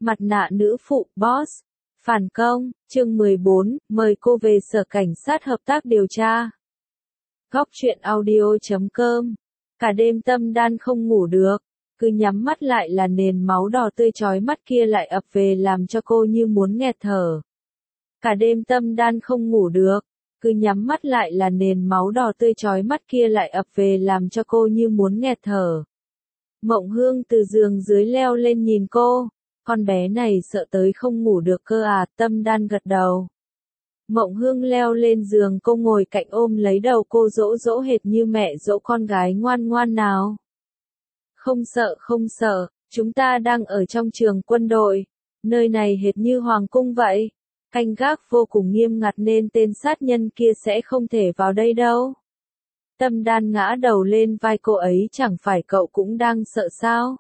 Mặt nạ nữ phụ, boss. Phản công, chương 14, mời cô về sở cảnh sát hợp tác điều tra. Góc truyện audio.com. Cả đêm Tâm Đan không ngủ được, cứ nhắm mắt lại là nền máu đỏ tươi chói mắt kia lại ập về làm cho cô như muốn nghẹt thở. Cả đêm Tâm Đan không ngủ được, cứ nhắm mắt lại là nền máu đỏ tươi chói mắt kia lại ập về làm cho cô như muốn nghẹt thở. Mộng Hương từ giường dưới leo lên nhìn cô. Con bé này sợ tới không ngủ được cơ à, Tâm Đan gật đầu. Mộng Hương leo lên giường cô ngồi cạnh ôm lấy đầu cô dỗ dỗ hệt như mẹ dỗ con gái ngoan ngoan nào. Không sợ, chúng ta đang ở trong trường quân đội, nơi này hệt như hoàng cung vậy. Canh gác vô cùng nghiêm ngặt nên tên sát nhân kia sẽ không thể vào đây đâu. Tâm Đan ngã đầu lên vai cô ấy, chẳng phải cậu cũng đang sợ sao?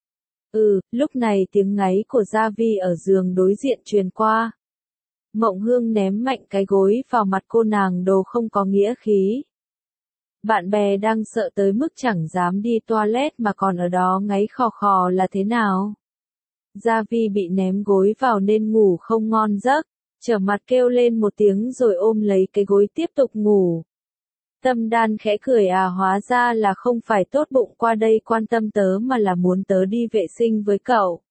Lúc này tiếng ngáy của Gia Vi ở giường đối diện truyền qua. Mộng Hương ném mạnh cái gối vào mặt cô, nàng đồ không có nghĩa khí. Bạn bè đang sợ tới mức chẳng dám đi toilet mà còn ở đó ngáy khò khò là thế nào? Gia Vi bị ném gối vào nên ngủ không ngon giấc, trở mặt kêu lên một tiếng rồi ôm lấy cái gối tiếp tục ngủ. Tâm Đan khẽ cười, hóa ra là không phải tốt bụng qua đây quan tâm tớ mà là muốn tớ đi vệ sinh với cậu.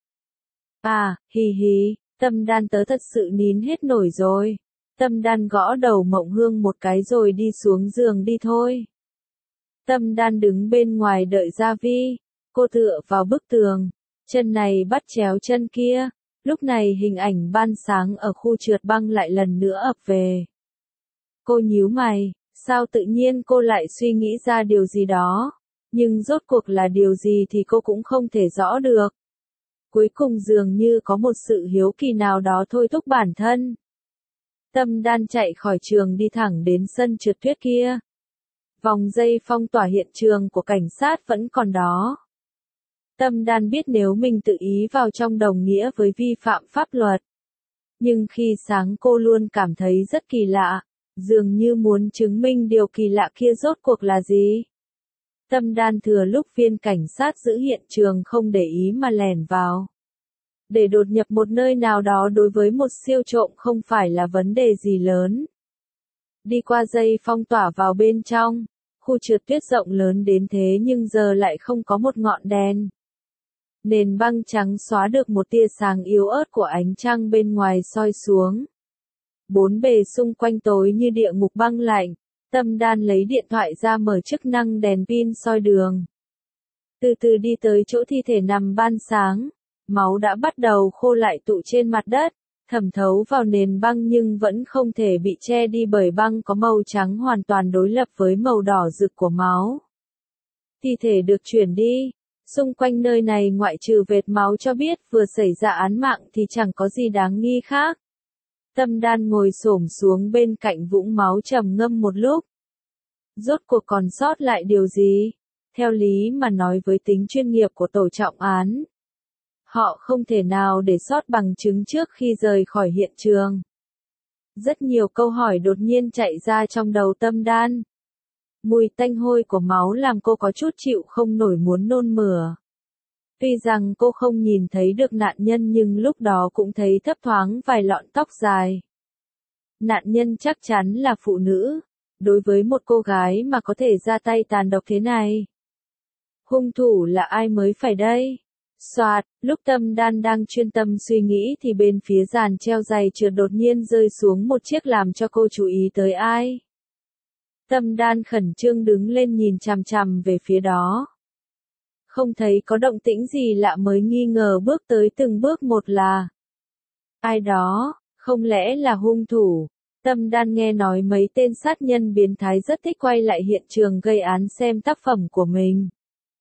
Hì hì, Tâm Đan tớ thật sự nín hết nổi rồi. Tâm Đan gõ đầu Mộng Hương một cái rồi đi xuống giường đi thôi. Tâm Đan đứng bên ngoài đợi Gia Vi, cô tựa vào bức tường, chân này bắt chéo chân kia, lúc này hình ảnh ban sáng ở khu trượt băng lại lần nữa ập về. Cô nhíu mày. Sao tự nhiên cô lại suy nghĩ ra điều gì đó, nhưng rốt cuộc là điều gì thì cô cũng không thể rõ được. Cuối cùng dường như có một sự hiếu kỳ nào đó thôi thúc bản thân. Tâm Đan chạy khỏi trường đi thẳng đến sân trượt tuyết kia. Vòng dây phong tỏa hiện trường của cảnh sát vẫn còn đó. Tâm Đan biết nếu mình tự ý vào trong đồng nghĩa với vi phạm pháp luật. Nhưng khi sáng cô luôn cảm thấy rất kỳ lạ. Dường như muốn chứng minh điều kỳ lạ kia rốt cuộc là gì. Tâm Đan thừa lúc viên cảnh sát giữ hiện trường không để ý mà lẻn vào. Để đột nhập một nơi nào đó đối với một siêu trộm không phải là vấn đề gì lớn. Đi qua dây phong tỏa vào bên trong, khu trượt tuyết rộng lớn đến thế nhưng giờ lại không có một ngọn đèn. Nền băng trắng xóa được một tia sáng yếu ớt của ánh trăng bên ngoài soi xuống. Bốn bề xung quanh tối như địa ngục băng lạnh. Tâm Đan lấy điện thoại ra mở chức năng đèn pin soi đường. Từ từ đi tới chỗ thi thể nằm ban sáng. Máu đã bắt đầu khô lại tụ trên mặt đất, thẩm thấu vào nền băng nhưng vẫn không thể bị che đi bởi băng có màu trắng hoàn toàn đối lập với màu đỏ rực của máu. Thi thể được chuyển đi. Xung quanh nơi này ngoại trừ vệt máu cho biết vừa xảy ra án mạng thì chẳng có gì đáng nghi khác. Tâm Đan ngồi xổm xuống bên cạnh vũng máu trầm ngâm một lúc. Rốt cuộc còn sót lại điều gì? Theo lý mà nói với tính chuyên nghiệp của tổ trọng án, họ không thể nào để sót bằng chứng trước khi rời khỏi hiện trường. Rất nhiều câu hỏi đột nhiên chạy ra trong đầu Tâm Đan. Mùi tanh hôi của máu làm cô có chút chịu không nổi muốn nôn mửa. Tuy rằng cô không nhìn thấy được nạn nhân nhưng lúc đó cũng thấy thấp thoáng vài lọn tóc dài. Nạn nhân chắc chắn là phụ nữ, đối với một cô gái mà có thể ra tay tàn độc thế này. Hung thủ là ai mới phải đây? Soạt, lúc Tâm Đan đang chuyên tâm suy nghĩ thì bên phía giàn treo giày trượt đột nhiên rơi xuống một chiếc làm cho cô chú ý tới ai. Tâm Đan khẩn trương đứng lên nhìn chằm chằm về phía đó. Không thấy có động tĩnh gì lạ mới nghi ngờ bước tới từng bước một là ai đó, không lẽ là hung thủ. Tâm Đan nghe nói mấy tên sát nhân biến thái rất thích quay lại hiện trường gây án xem tác phẩm của mình.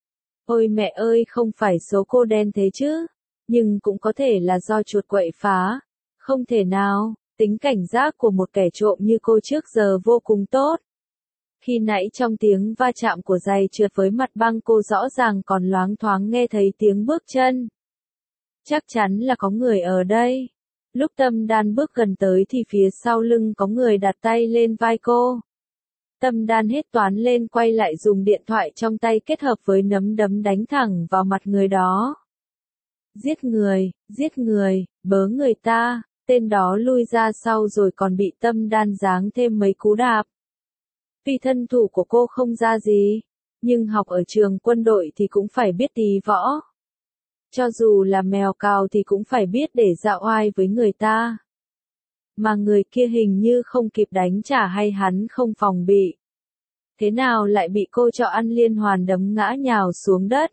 Ôi mẹ ơi, không phải số cô đen thế chứ, nhưng cũng có thể là do chuột quậy phá. Không thể nào, tính cảnh giác của một kẻ trộm như cô trước giờ vô cùng tốt. Khi nãy trong tiếng va chạm của giày trượt với mặt băng cô rõ ràng còn loáng thoáng nghe thấy tiếng bước chân. Chắc chắn là có người ở đây. Lúc Tâm Đan bước gần tới thì phía sau lưng có người đặt tay lên vai cô. Tâm Đan hết toán lên quay lại dùng điện thoại trong tay kết hợp với nắm đấm đánh thẳng vào mặt người đó. giết người, bớ người ta, tên đó lui ra sau rồi còn bị Tâm Đan giáng thêm mấy cú đạp. Tuy thân thủ của cô không ra gì, nhưng học ở trường quân đội thì cũng phải biết tí võ. Cho dù là mèo cào thì cũng phải biết để dạo oai với người ta. Mà người kia hình như không kịp đánh trả hay hắn không phòng bị. Thế nào lại bị cô cho ăn liên hoàn đấm ngã nhào xuống đất.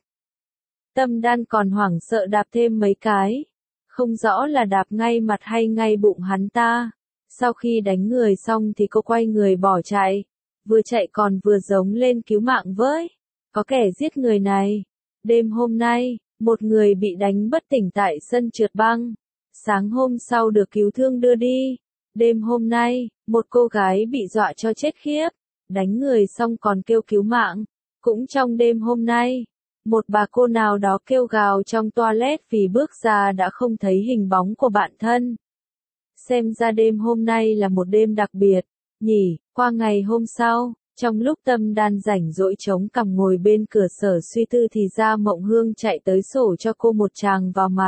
Tâm Đan còn hoảng sợ đạp thêm mấy cái. Không rõ là đạp ngay mặt hay ngay bụng hắn ta. Sau khi đánh người xong thì cô quay người bỏ chạy. Vừa chạy còn vừa giống lên cứu mạng với. Có kẻ giết người này. Đêm hôm nay, một người bị đánh bất tỉnh tại sân trượt băng. Sáng hôm sau được cứu thương đưa đi. Đêm hôm nay, một cô gái bị dọa cho chết khiếp. Đánh người xong còn kêu cứu mạng. Cũng trong đêm hôm nay, một bà cô nào đó kêu gào trong toilet vì bước ra đã không thấy hình bóng của bạn thân. Xem ra đêm hôm nay là một đêm đặc biệt, nhỉ. Qua ngày hôm sau, trong lúc Tâm Đan rảnh rỗi chống cằm ngồi bên cửa sở suy tư thì ra Mộng Hương chạy tới sổ cho cô một tràng vào mặt.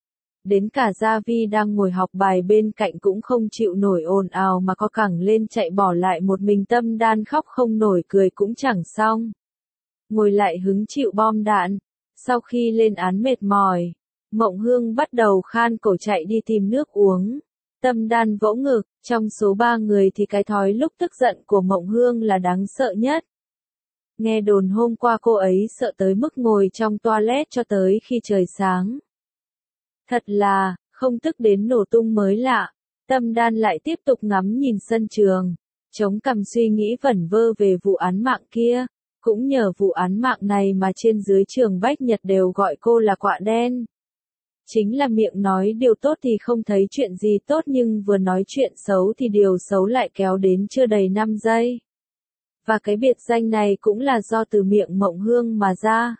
Đến cả Gia Vi đang ngồi học bài bên cạnh cũng không chịu nổi ồn ào mà có cẳng lên chạy bỏ lại một mình Tâm Đan khóc không nổi cười cũng chẳng xong. Ngồi lại hứng chịu bom đạn. Sau khi lên án mệt mỏi, Mộng Hương bắt đầu khan cổ chạy đi tìm nước uống. Tâm Đan vỗ ngực, trong số 3 người thì cái thói lúc tức giận của Mộng Hương là đáng sợ nhất. Nghe đồn hôm qua cô ấy sợ tới mức ngồi trong toilet cho tới khi trời sáng. Thật là, không tức đến nổ tung mới lạ. Tâm Đan lại tiếp tục ngắm nhìn sân trường, chống cằm suy nghĩ vẩn vơ về vụ án mạng kia. Cũng nhờ vụ án mạng này mà trên dưới trường Bách Nhật đều gọi cô là quạ đen. Chính là miệng nói điều tốt thì không thấy chuyện gì tốt nhưng vừa nói chuyện xấu thì điều xấu lại kéo đến chưa đầy 5 giây. Và cái biệt danh này cũng là do từ miệng Mộng Hương mà ra.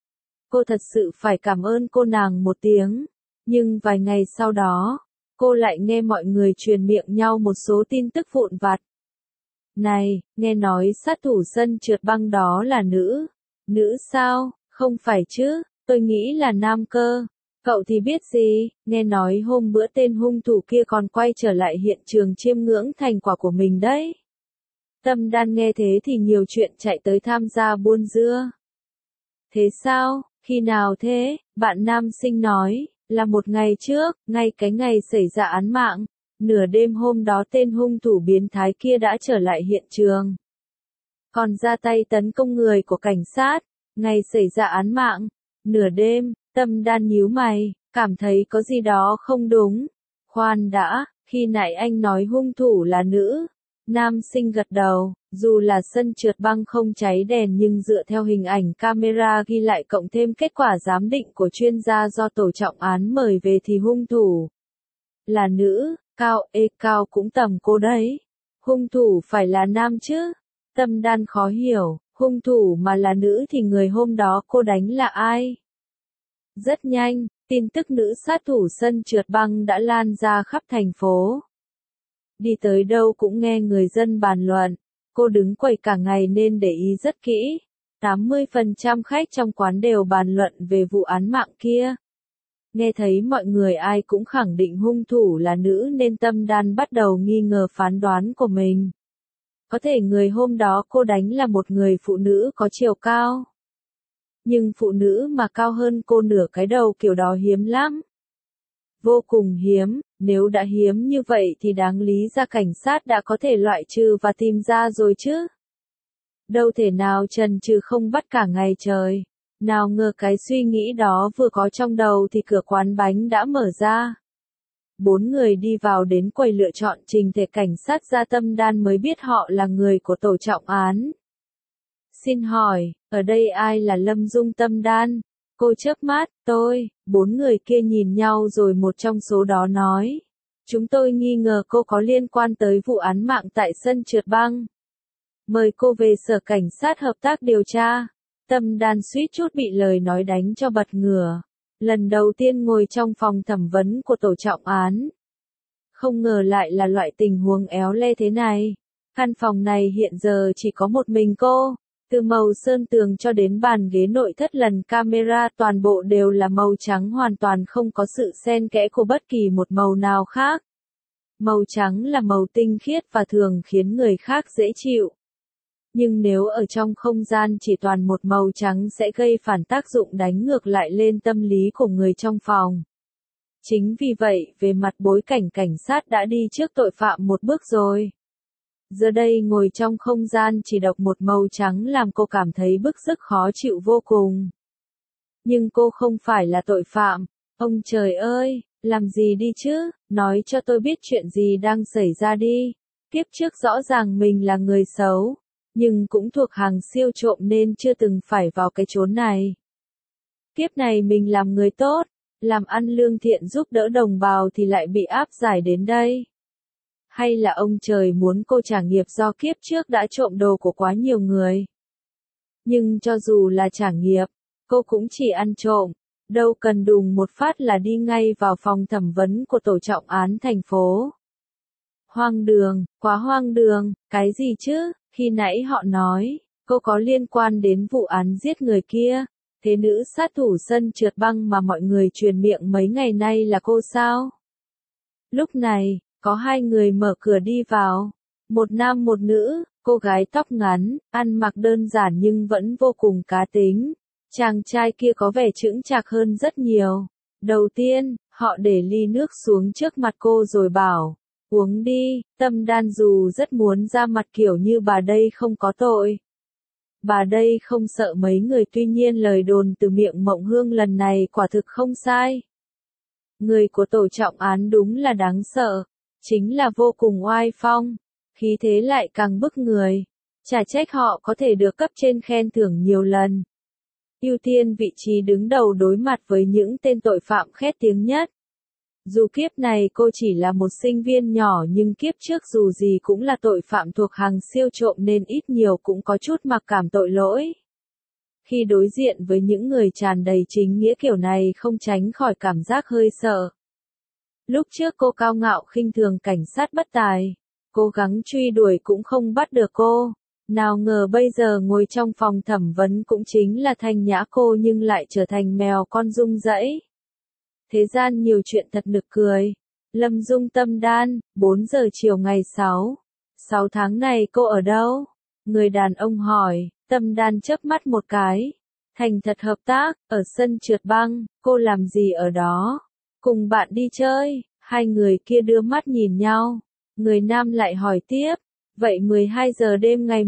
Cô thật sự phải cảm ơn cô nàng một tiếng. Nhưng vài ngày sau đó, cô lại nghe mọi người truyền miệng nhau một số tin tức vụn vặt. Này, nghe nói sát thủ sân trượt băng đó là nữ. Nữ sao? Không phải chứ, tôi nghĩ là nam cơ. Cậu thì biết gì, nghe nói hôm bữa tên hung thủ kia còn quay trở lại hiện trường chiêm ngưỡng thành quả của mình đấy. Tâm Đan nghe thế thì nhiều chuyện chạy tới tham gia buôn dưa. Thế sao, khi nào thế? Bạn nam sinh nói, là một ngày trước, ngay cái ngày xảy ra án mạng. Nửa đêm hôm đó tên hung thủ biến thái kia đã trở lại hiện trường. Còn ra tay tấn công người của cảnh sát. Ngày xảy ra án mạng. Nửa đêm, Tâm Đan nhíu mày, cảm thấy có gì đó không đúng. Khoan đã, khi nãy anh nói hung thủ là nữ. Nam sinh gật đầu, dù là sân trượt băng không cháy đèn nhưng dựa theo hình ảnh camera ghi lại cộng thêm kết quả giám định của chuyên gia do tổ trọng án mời về thì hung thủ là nữ. Cao cũng tầm cô đấy. Hung thủ phải là nam chứ? Tâm Đan khó hiểu, hung thủ mà là nữ thì người hôm đó cô đánh là ai? Rất nhanh, tin tức nữ sát thủ sân trượt băng đã lan ra khắp thành phố. Đi tới đâu cũng nghe người dân bàn luận. Cô đứng quầy cả ngày nên để ý rất kỹ. 80% khách trong quán đều bàn luận về vụ án mạng kia. Nghe thấy mọi người ai cũng khẳng định hung thủ là nữ nên Tâm Đan bắt đầu nghi ngờ phán đoán của mình. Có thể người hôm đó cô đánh là một người phụ nữ có chiều cao. Nhưng phụ nữ mà cao hơn cô nửa cái đầu kiểu đó hiếm lắm. Vô cùng hiếm, nếu đã hiếm như vậy thì đáng lý ra cảnh sát đã có thể loại trừ và tìm ra rồi chứ. Đâu thể nào chần chừ không bắt cả ngày trời. Nào ngờ cái suy nghĩ đó vừa có trong đầu thì cửa quán bánh đã mở ra. 4 người đi vào đến quầy lựa chọn trình thể cảnh sát ra. Tâm Đan mới biết họ là người của tổ trọng án. Xin hỏi, ở đây ai là Lâm Dung? Tâm Đan? Cô chớp mắt, tôi. 4 người kia nhìn nhau rồi một trong số đó nói. Chúng tôi nghi ngờ cô có liên quan tới vụ án mạng tại sân trượt băng. Mời cô về sở cảnh sát hợp tác điều tra. Tâm Đan suýt chút bị lời nói đánh cho bật ngửa. Lần đầu tiên ngồi trong phòng thẩm vấn của tổ trọng án. Không ngờ lại là loại tình huống éo le thế này. Căn phòng này hiện giờ chỉ có một mình cô. Từ màu sơn tường cho đến bàn ghế nội thất lần camera toàn bộ đều là màu trắng, hoàn toàn không có sự xen kẽ của bất kỳ một màu nào khác. Màu trắng là màu tinh khiết và thường khiến người khác dễ chịu. Nhưng nếu ở trong không gian chỉ toàn một màu trắng sẽ gây phản tác dụng, đánh ngược lại lên tâm lý của người trong phòng. Chính vì vậy, về mặt bối cảnh, cảnh sát đã đi trước tội phạm một bước rồi. Giờ đây ngồi trong không gian chỉ độc một màu trắng làm cô cảm thấy bức rứt khó chịu vô cùng. Nhưng cô không phải là tội phạm. Ông trời ơi, làm gì đi chứ, nói cho tôi biết chuyện gì đang xảy ra đi. Kiếp trước rõ ràng mình là người xấu, nhưng cũng thuộc hàng siêu trộm nên chưa từng phải vào cái chốn này. Kiếp này mình làm người tốt, làm ăn lương thiện giúp đỡ đồng bào thì lại bị áp giải đến đây. Hay là ông trời muốn cô trả nghiệp do kiếp trước đã trộm đồ của quá nhiều người? Nhưng cho dù là trả nghiệp, cô cũng chỉ ăn trộm, đâu cần đùng một phát là đi ngay vào phòng thẩm vấn của tổ trọng án thành phố. Hoang đường, quá hoang đường, cái gì chứ, khi nãy họ nói, cô có liên quan đến vụ án giết người kia, thế nữ sát thủ sân trượt băng mà mọi người truyền miệng mấy ngày nay là cô sao? Lúc này, có hai người mở cửa đi vào, một nam một nữ, cô gái tóc ngắn, ăn mặc đơn giản nhưng vẫn vô cùng cá tính. Chàng trai kia có vẻ chững chạc hơn rất nhiều. Đầu tiên, họ để ly nước xuống trước mặt cô rồi bảo, uống đi. Tâm Đan dù rất muốn ra mặt kiểu như bà đây không có tội. Bà đây không sợ mấy người, tuy nhiên lời đồn từ miệng Mộng Hương lần này quả thực không sai. Người của tổ trọng án đúng là đáng sợ, chính là vô cùng oai phong, khí thế lại càng bức người. Chả trách họ có thể được cấp trên khen thưởng nhiều lần. Ưu tiên vị trí đứng đầu đối mặt với những tên tội phạm khét tiếng nhất. Dù kiếp này cô chỉ là một sinh viên nhỏ nhưng kiếp trước dù gì cũng là tội phạm thuộc hàng siêu trộm nên ít nhiều cũng có chút mặc cảm tội lỗi. Khi đối diện với những người tràn đầy chính nghĩa kiểu này không tránh khỏi cảm giác hơi sợ. Lúc trước cô cao ngạo khinh thường cảnh sát bất tài, cố gắng truy đuổi cũng không bắt được cô. Nào ngờ bây giờ ngồi trong phòng thẩm vấn cũng chính là Thanh Nhã cô nhưng lại trở thành mèo con rung rẫy. Thế gian nhiều chuyện thật nực cười. Lâm Dung Tâm Đan, 4 giờ chiều ngày 6 tháng này cô ở đâu? Người đàn ông hỏi, Tâm Đan chớp mắt một cái. Thành thật hợp tác, ở sân trượt băng, cô làm gì ở đó? Cùng bạn đi chơi. Hai người kia đưa mắt nhìn nhau. Người nam lại hỏi tiếp. Vậy 12 giờ đêm ngày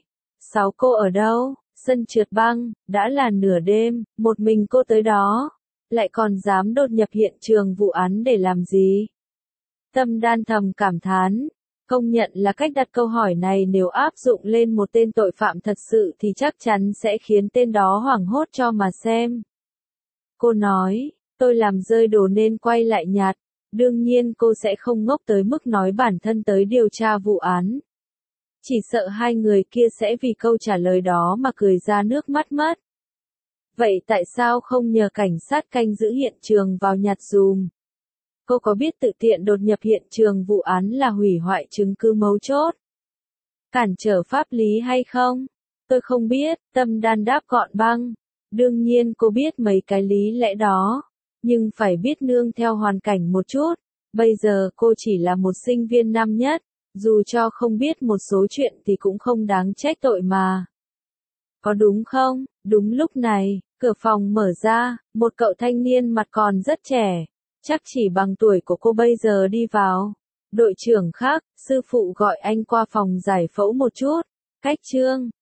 16 cô ở đâu? Sân trượt băng, đã là nửa đêm, một mình cô tới đó. Lại còn dám đột nhập hiện trường vụ án để làm gì? Tâm Đan thầm cảm thán. Công nhận là cách đặt câu hỏi này nếu áp dụng lên một tên tội phạm thật sự thì chắc chắn sẽ khiến tên đó hoảng hốt cho mà xem. Cô nói, tôi làm rơi đồ nên quay lại nhặt. Đương nhiên cô sẽ không ngốc tới mức nói bản thân tới điều tra vụ án. Chỉ sợ hai người kia sẽ vì câu trả lời đó mà cười ra nước mắt mất. Vậy tại sao không nhờ cảnh sát canh giữ hiện trường vào nhặt dùm? Cô có biết tự tiện đột nhập hiện trường vụ án là hủy hoại chứng cứ mấu chốt, cản trở pháp lý hay không? Tôi không biết, Tâm Đan đáp gọn băng. Đương nhiên cô biết mấy cái lý lẽ đó, nhưng phải biết nương theo hoàn cảnh một chút. Bây giờ cô chỉ là một sinh viên năm nhất, dù cho không biết một số chuyện thì cũng không đáng trách tội mà. Có đúng không? Đúng lúc này, cửa phòng mở ra, một cậu thanh niên mặt còn rất trẻ, chắc chỉ bằng tuổi của cô bây giờ đi vào. Đội trưởng khác, sư phụ gọi anh qua phòng giải phẫu một chút. Cách Trương,